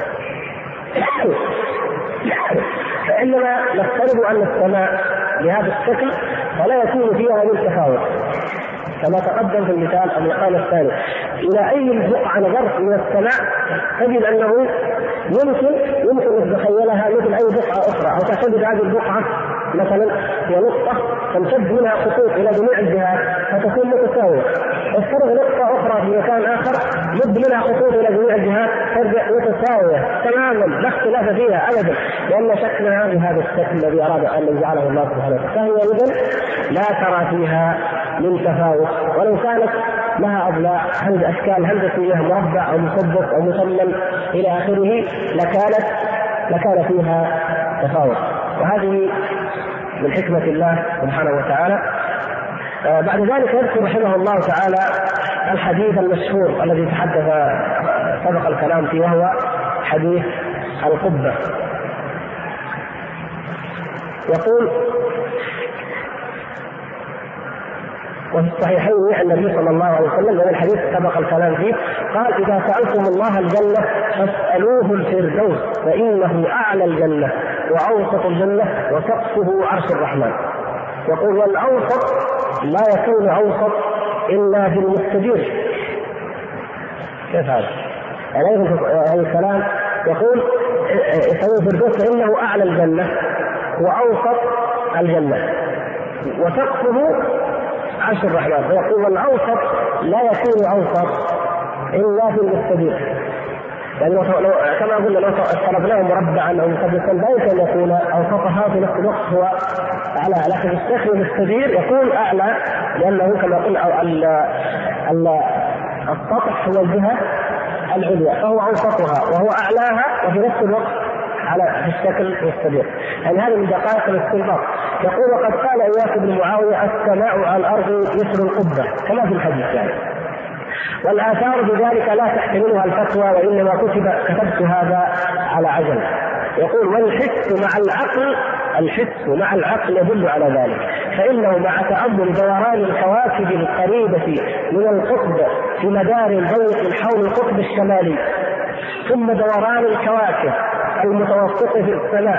فإنما نفترض أن السماء بهذا الشكل فلا يكون فيها من تفاوت، كما تقدم في المثال المقام الثاني. إلى أي بقعة نظرت من السماء تجد أنه يمكن أن تتخيلها مثل أي بقعة أخرى، أو تعتبر هذه البقعة مثلا هي نقطة تمتد منها خطوط إلى جميع الجهات فتكون متساوية، افترض نقطة أخرى في مكان آخر مد منها خطوط إلى جميع الجهات ترجع متساوية تماما لا اختلاف فيها أبدا، لأن شكلها بهذا الشكل الذي أراد أن يجعله الله سبحانه وتعالى، فهي إذن لا ترى فيها من تفاوت. ولو كانت لها أضلاع أشكال هندسية مربع أو مثلث أو مثلث إلى آخره لكان فيها تفاوت. وهذه من حكمة الله سبحانه وتعالى. بعد ذلك يذكر رحمه الله تعالى الحديث المشهور الذي تحدث سبق الكلام فيه، وهو حديث القبة. يقول: وفي الصحيحين عن النبي صلى الله عليه وسلم من الحديث سبق الكلام فيه قال: إذا سألتم الله الجنة فاسألوه الفردوس فإنه أعلى الجنة وأوسط الجنة وسقفه عرش الرحمن. يقول: والأوسط لا يكون أوسط إلا في المستدير. كيف هذا؟ يعني هذا الكلام يقول اسألوه الفردوس فإنه أعلى الجنة وأوسط الجنة وسقفه عرش الرحمن. فيقول: والأوسط لا يكون أوسط إلا في المستدير. يعني كما قلنا لو افترضناه مربعا أو مثلثا لا يمكن أن يكون أوسطها في نفس الوقت هو أعلى، لكن الشكل المستدير يكون أعلى، لأنه كما قلنا السطح هو الجهة العليا فهو أوسطها وهو أعلاها وفي نفس الوقت على الشكل المستدير. يعني هذا من دقائق الاستنباط. يقول: وقد قال إياس بن معاوية: السماء على الأرض مثل القبة، كما في الحديث يعني. والآثار بذلك لا تحتملها الفتوى، وإنما كتبت هذا على عجل. يقول: والحس مع العقل يدل على ذلك، فإنه مع تأمل دوران الكواكب القريبة من القطب في مدار ضيق حول القطب الشمالي ثم دوران الكواكب المتوسطة في السماء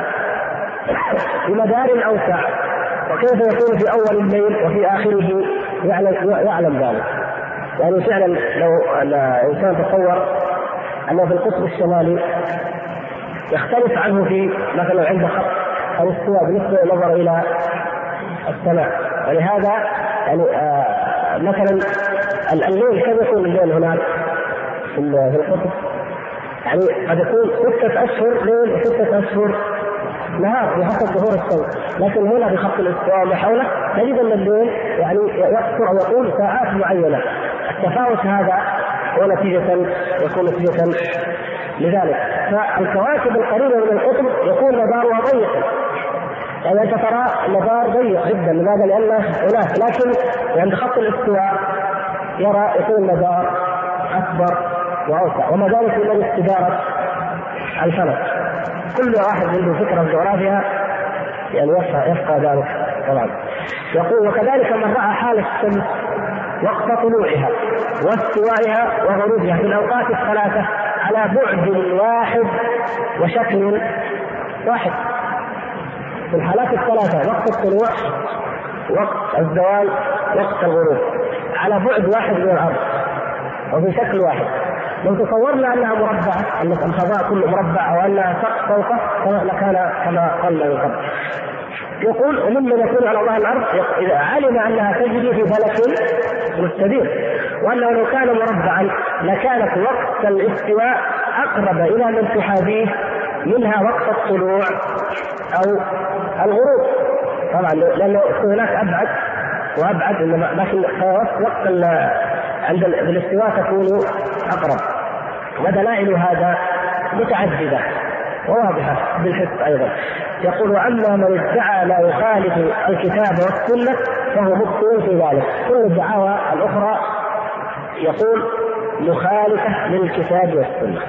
بمدار أوسع، وكيف يكون في أول الليل وفي آخره يعلم ذلك. يعني فعلا لو الإنسان تصور أنه في القطب الشمالي يختلف عنه في مثلا عند خط الاستواء بالنسبة للنظر إلى السماء. ولهذا يعني مثلا الليل كم يكون الليل هناك في القطب؟ يعني قد يكون 6 أشهر ليل و6 أشهر نهار بحسب ظهور الشمس، لكن هنا في خط الاستواء وما حوله نجد أن الليل يعني يقصر أو يطول ساعات معينة. التفاوت هذا هو يكون نتيجة لذلك. فالكواكب القريبة من القطب يكون مدارها ضيقا، يعني أنت ترى مدار ضيق جدا. لماذا؟ لأنه هناك، لكن عند خط الاستواء يكون المدار أكبر وأوسع، وما ذلك من استدارة الفلك. كل واحد عنده فكرة في جغرافيا يعني يفقه ذلك طبعا. يقول وكذلك من رأى حال الشمس وقت طلوعها واستوائها وغروبها في الأوقات الثلاثة على بعد واحد وشكل واحد، في الحالات الثلاثة وقت الطلوع وقت الزوال وقت الغروب على بعد واحد من الأرض وفي شكل واحد. لو تصورنا أنها مربعة، أن الفضاء كله مربع أو أنها سقف فوقه لكان كما قلنا من قبل. يقول وممن يكون على ظهر الأرض إذا علم أنها تجري في فلك مستدير، وأنه لو كان مربعا لكانت وقت الاستواء أقرب إلى من تحاذيه منها وقت الطلوع أو الغروب. طبعا لأنه هناك أبعد وأبعد، لكن وقت عند الاستواء تكون أقرب. ودلائل هذا متعددة وواضحة بالحس أيضا. يقول وأما من ادعى لا يخالف الكتاب والسنة فهو مبطل في ذلك. كل الدعاوى الأخرى يقول مخالفة للكتاب والسنة،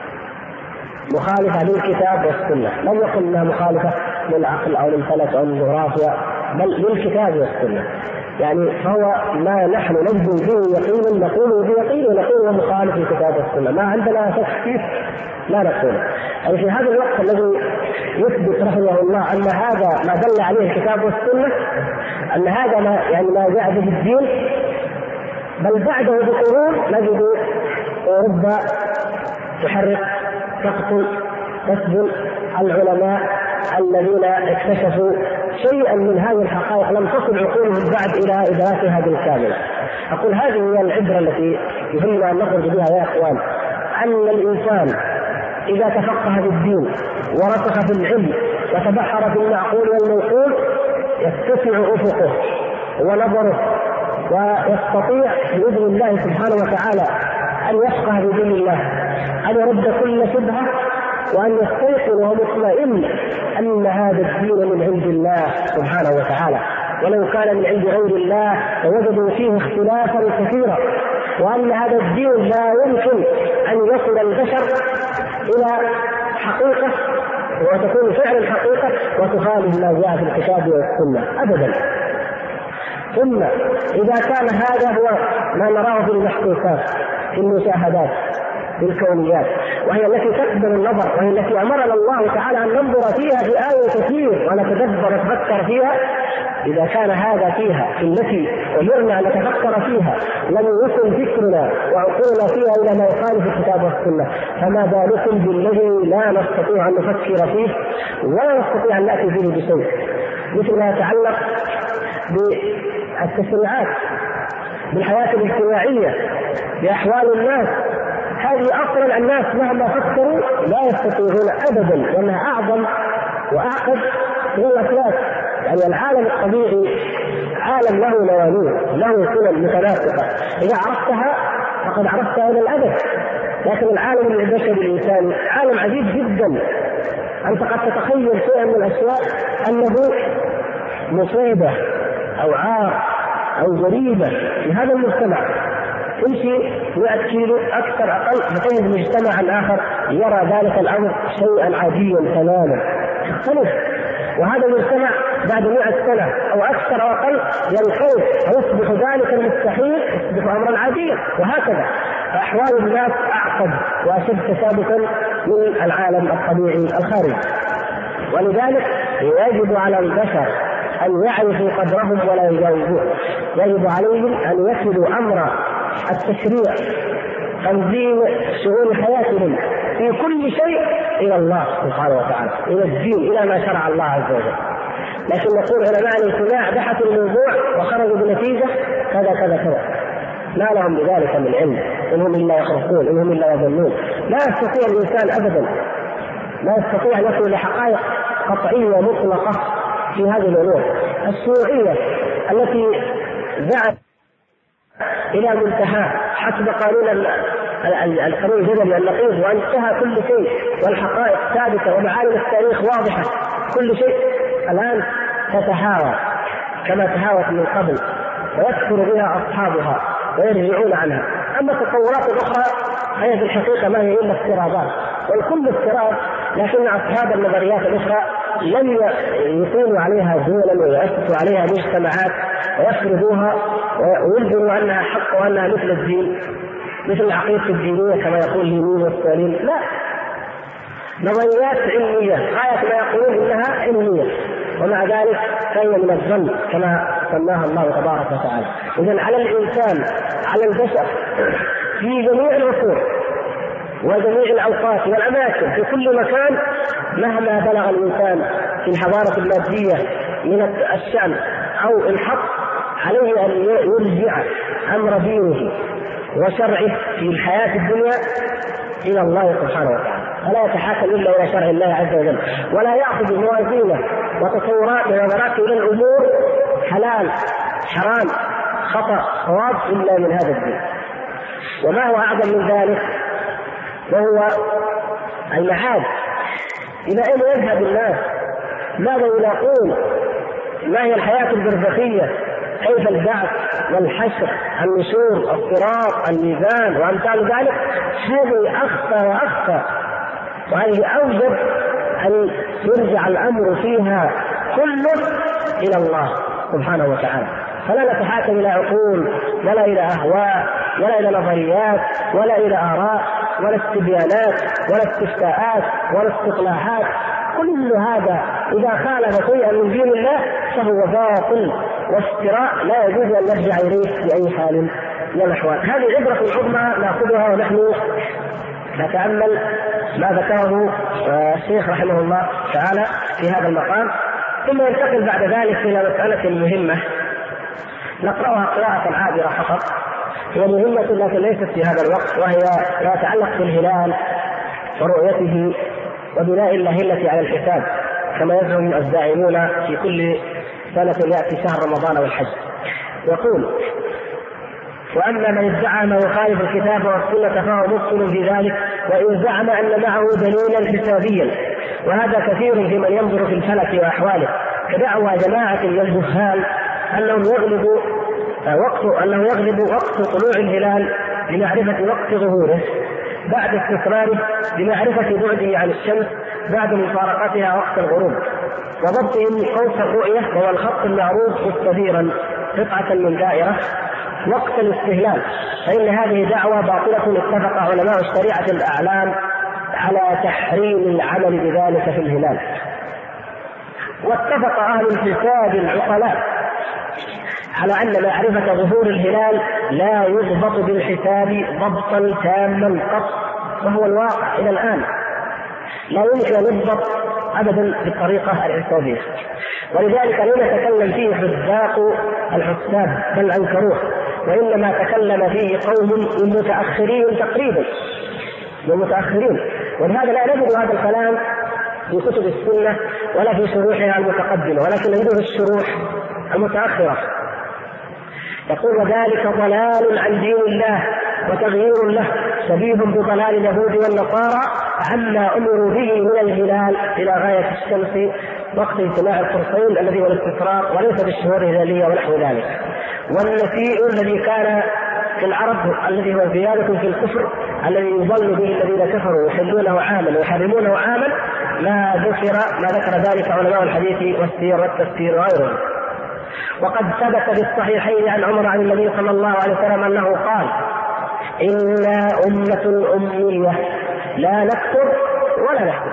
مخالفة للكتاب والسنة، لم يقل انها مخالفة للعقل او للفلك او للجغرافيا، بل للكتاب والسنة. يعني فهو ما نحن نجزم به يقينا نقوله بيقين ونقوله مخالف للكتاب والسنة، ما عندنا شك فيه لا نقوله. يعني في هذا الوقت الذي يثبت رحمه الله ان هذا ما دل عليه الكتاب والسنة، ان هذا ما جاء به الدين، بل بعده بقرون نجد أوروبا تحرق تقتل تسجن العلماء الذين اكتشفوا شيئا من هذه الحقائق لم تصل عقولهم بعد إلى إدراكها بالكامل. أقول هذه هي العبرة التي يهمنا أن نخرج بها يا إخوان، أن الإنسان إذا تفقه في الدين ورسخ في العلم وتبحر في المعقول والموقول يتسع أفقه ونظره، ويستطيع بإذن الله سبحانه وتعالى أن يفقه بدين الله، أن يرد كل شبهة، وأن يستيقن ومطمئن أن هذا الدين من عند الله سبحانه وتعالى، ولو كان من عند غير الله لوجدوا فيه اختلافا كثيرا، وأن هذا الدين لا يمكن أن يصل البشر إلى حقيقة وتكون فعلا حقيقة وتخالف ما جاء في الكتاب والسنة أبدا. ثم إذا كان هذا هو ما نراه في المحقوقات في المشاهدات في الكونيات، وهي التي تقبل النظر، وهي التي أمرنا الله تعالى أن ننظر فيها في آية كثير ونتدبر ونتفكر فيها، إذا كان هذا فيها التي أمرنا أن نتفكر فيها لم يكن ذكرنا وعقولنا فيها إلى ما يخالف الكتاب والسنة، فما بالكم بالذي لا نستطيع أن نفكر فيه ولا نستطيع أن نأتي فيه بشيء، مثل ما يتعلق بالتشريعات، بالحياة الاجتماعية، بأحوال الناس. هذه أصلا الناس مهما فكروا لا يستطيعون أبدا، لأنها أعظم وأعقد من الأفلاك. يعني العالم الطبيعي عالم له موانين، له سنن متناسقة، إذا عرفتها فقد عرفتها إلى الأبد. لكن العالم البشري الإنساني عالم عجيب جدا. أنت قد تتخيل شيئا من الأشياء أنه مصيبة أو عار أو جريمة في هذا المجتمع، تمشي 100 كيلو أكثر أقل بتجد مجتمعا آخر يرى ذلك الأمر شيئا عاديا تماما يختلف، وهذا المجتمع بعد 100 سنة أو أكثر أو أقل ينحرف ويصبح ذلك المستحيل يصبح أمرا عاديا، وهكذا. فأحوال الناس أعقد وأشد تثابتا من العالم الطبيعي الخارجي. ولذلك يجب على البشر أن يعرفوا قدرهم ولا يجاوزوه. يجب عليهم أن يكلوا أمر التشريع تنظيم شؤون حياتهم في كل شيء إلى الله سبحانه وتعالى، إلى الدين، إلى ما شرع الله عز وجل. لكن نقول علماء الاجتماع بحثوا الموضوع وخرجوا بنتيجة كذا كذا كذا، ما لهم بذلك من علم، إنهم إلا يخرقون، إنهم إلا يظنون. لا يستطيع الإنسان أبدا، لا يستطيع أن يصل لحقائق قطعية مطلقة في هذه الأمور. الشيوعية التي ذهبت إلى منتهى حسب قانون القانون الجدلي النقيض، وانتهى كل شيء والحقائق ثابتة ومعالم التاريخ واضحة، كل شيء الآن تتهاوى كما تهاوت من قبل، ويكفر بها أصحابها ويرجعون عنها. أما التطورات الأخرى هي في الحقيقة ما هي إلا افتراضات، والكل افتراض، لكن أصحاب النظريات الأخرى لم يقيموا عليها دولا ويؤسسوا عليها مجتمعات ويفرضوها ويلزموا أنها حق وأنها مثل الدين، مثل العقيدة الدينية كما يقول اليمين والسليم. لا، نظريات علمية غاية ما يقولون إنها علمية، ومع ذلك فهي من الظن كما سماها الله تبارك وتعالى. إذن على الإنسان، على البشر في جميع العصور وجميع الأوقات والأماكن في كل مكان، مهما بلغ الإنسان في الحضارة المادية من الشأن أو الحق، عليه أن يرجع أمر دينه وشرعه في الحياة الدنيا إلى الله سبحانه وتعالى، فلا يتحاكم إلا إلى شرع الله عز وجل، ولا يأخذ موازينه وتصورات ونظراته إلى الأمور حلال حرام خطأ صواب إلا من هذا الدين. وما هو أعظم من ذلك وهو المعاد، إلى أين يذهب الناس، ماذا يلاقون، ما هي الحياة البرزخية، كيف البعث والحشر، النشور، الصراط، الميزان وأمثال ذلك. هذه أخفى وأخفى، وهذه أوجب أن يرجع الأمر فيها كله إلى الله سبحانه وتعالى. فلا نتحاكم إلى عقول ولا إلى أهواء ولا إلى نظريات ولا إلى آراء ولا استبيانات ولا استفتاءات ولا استطلاعات. كل هذا إذا خالف شيئا من دين الله فهو باطل وافتراء، لا يجوز أن نرجع إليه بأي حال من الأحوال. هذه عبرة عظمى نأخذها ونحن نتأمل ما ذكره الشيخ رحمه الله تعالى في هذا المقام. ثم ينتقل بعد ذلك إلى مسألة مهمة نقرأها قراءة عابرة فقط، هي مهمة لكن ليست في هذا الوقت، وهي ما يتعلق بالهلال ورؤيته وبناء الأهلة على الحساب كما يزعم الزاعمون في كل سنة يأتي شهر رمضان والحج. يقول: وأما من ادعى أنه يخالف الكتاب والسنة فهو مبطل في ذلك، وإن زعم أن معه دليلا حسابيا، وهذا كثير في من ينظر في الفلك وأحواله، كدعوى جماعة من الجهال أنه يغلب وقت طلوع الهلال لمعرفة وقت ظهوره بعد استقراره بمعرفة بعده عن الشمس بعد مفارقتها وقت الغروب، وضبطهم قوس الرؤية وهو الخط المعروف مستديرا قطعة من دائرة وقت الاستهلال. فإن هذه دعوة باطلة اتفق علماء الشريعة الأعلام على تحريم العمل بذلك في الهلال، واتفق أهل الحساب العقلاء على أن معرفة ظهور الهلال لا يضبط بالحساب ضبطا تاما قط، وهو الواقع إلى الآن لا يمكن أن يضبط أبدا بالطريقة الحسابية، ولذلك لم يتكلم فيه حذاق الحساب بل أنكروه، وإنما تكلم فيه قوم متأخرين تقريبا ومتأخرين، ولهذا لا نجد هذا الكلام في كتب السنة ولا في شروحها المتقدمة، ولكن نجده في الشروح المتأخرة. يقول: وذلك ضلال عن دين الله وتغيير له شبيه بضلال اليهود والنصارى عما أمروا به من الهلال إلى غاية الشمس وقت اجتماع القرصين الذي هو الاستقرار وليس بالشهور الهلالية ونحو ذلك. والنسيء الذي كان في العرب الذي هو زيادة في الكفر الذي يظل به الذين كفروا يحلونه عاما ويحرمونه عاما ما ذكر ذلك علماء الحديث والسير والتفسير وغيرهم. وقد ثبت بالصحيحين عن عمر عن النبي صلى الله عليه وسلم أنه قال: إنا أمة أمية لا نكتب ولا نحسب،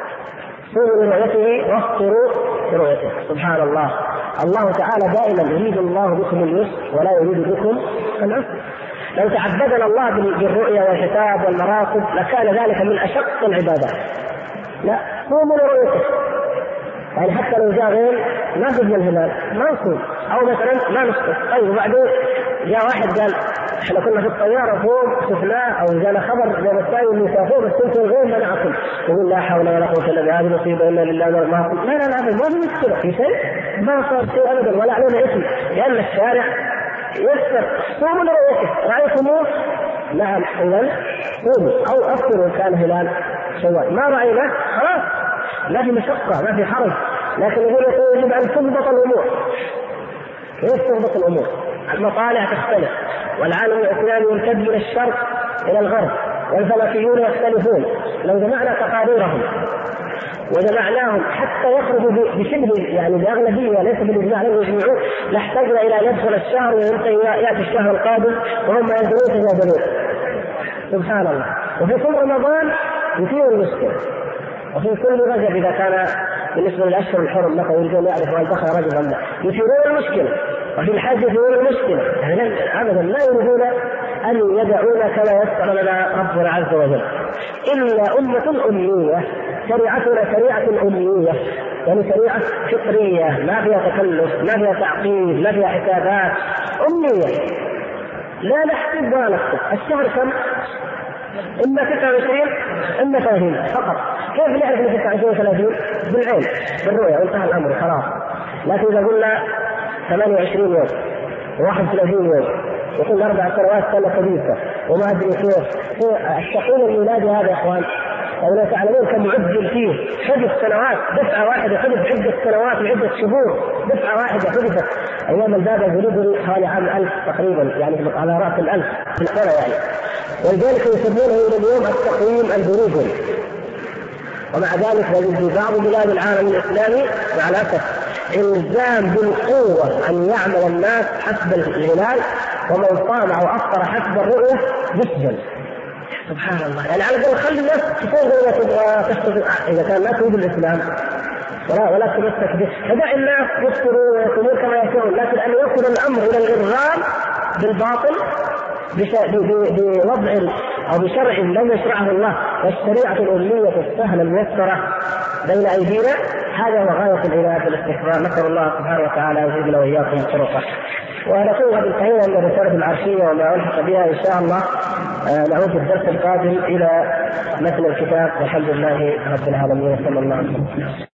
صوموا لرؤيته وافطروا لرؤيته. سبحان الله، الله تعالى دائما يريد الله بكم اليسر ولا يريد بكم العسر. لو تعبدنا الله بالرؤيا والحساب والمراقب لكان ذلك من أشق العبادات. لا، صوموا لرؤيته، يعني حتى لو جاء غير ما تجي الهلال ما نصوم، أو مثلا ما نصوم. طيب وبعدين جاء واحد قال احنا كنا في الطيارة فوق شفناه، أو جانا خبر زي الثاني اللي سافروا بس كنت غير منعكم، يقول لا حول ولا قوة إلا بالله، هذه مصيبة إلا لله ما أقول. لا ما في مشكلة في شيء، ما صار شيء أبدا ولا علينا اسم، لأن الشارع يسر. صوموا لرؤيته، رأيتموه نعم إذن صوموا أو أفطروا كان هلال شوال. ما رأينا خلاص، لا في مشقة ما في حرج، لكن يقول يجب أن تضبط الأمور. كيف تضبط الأمور؟ المطالع تختلف، والعالم الإسلامي يمتد من الشرق إلى الغرب، والفلكيون يختلفون. لو جمعنا تقاريرهم وجمعناهم حتى يخرجوا بشبه يعني بأغلبية ليس بالإجماع لم يجمعوا، لاحتاجنا إلى أن يدخل الشهر وينتهي يأتي الشهر القادم وهم ينزلون تجادلون. سبحان الله. وفي كل رمضان يثير المشكلة، وفي كل رجب إذا كان بالنسبة للأشهر الحرم مثلا يريدون يعرفوا هل دخل رجب أم لا يثيرون المشكلة، وفي الحج يثيرون المشكلة. يعني أبدا لا يريدون أن يدعونا كما يسر لنا ربنا عز وجل. إلا أمة أمية، شريعتنا شريعة أمية، يعني شريعة فطرية ما فيها تكلف، ما فيها تعقيد، ما فيها حسابات، أمية لا نحسب ولا نكتب. الشهر كم؟ إما 29 إما 30 فقط. كيف نعرف أن 29 30؟ بالعين بالرؤية وانتهى الأمر خلاص. لكن إذا قلنا 28 يوم 31 يوم يكون 4 سنوات سنة كبيرة وما أدري كيف التقويم الميلادي هذا يا إخوان، أو لا تعلمون كم معدل فيه حدث سنوات، دفعة واحدة حدث عدة سنوات وعدة شهور، دفعة واحدة حدثت أيام البابا الجليدري حوالي عام 1000 تقريبا، يعني على رأس 1000 في السنة يعني. ولذلك يسمونه إلى اليوم التقويم الجليدري. ومع ذلك يجب في بعض بلاد العالم الإسلامي مع الأسف إلزام بالقوة أن يعمل الناس حسب الهلال، ومن صام أو أفطر حسب الرؤية يسجن. سبحان الله. يعني على الأقل خلي الناس تفوز إذا كان الناس يريد الإسلام ولا تمسك به، فدع الناس يفطروا ويكونوا كما يشاءون، لكن أن يأخذ الأمر إلى الإرغام بالباطل بوضع أو بشرع لم يشرعه الله، والشريعة الأمية السهلة الميسرة بين أيدينا، هذا هو غاية العناية بالاستكبار. نسأل الله سبحانه وتعالى أن يزيدنا وإياكم طرقه. ونقول قد انتهينا من الرسالة العرشية وما ألحق بها، إن شاء الله نعود في الدرس القادم إلى متن الكتاب، والحمد لله رب العالمين، صلى الله عليه وسلم.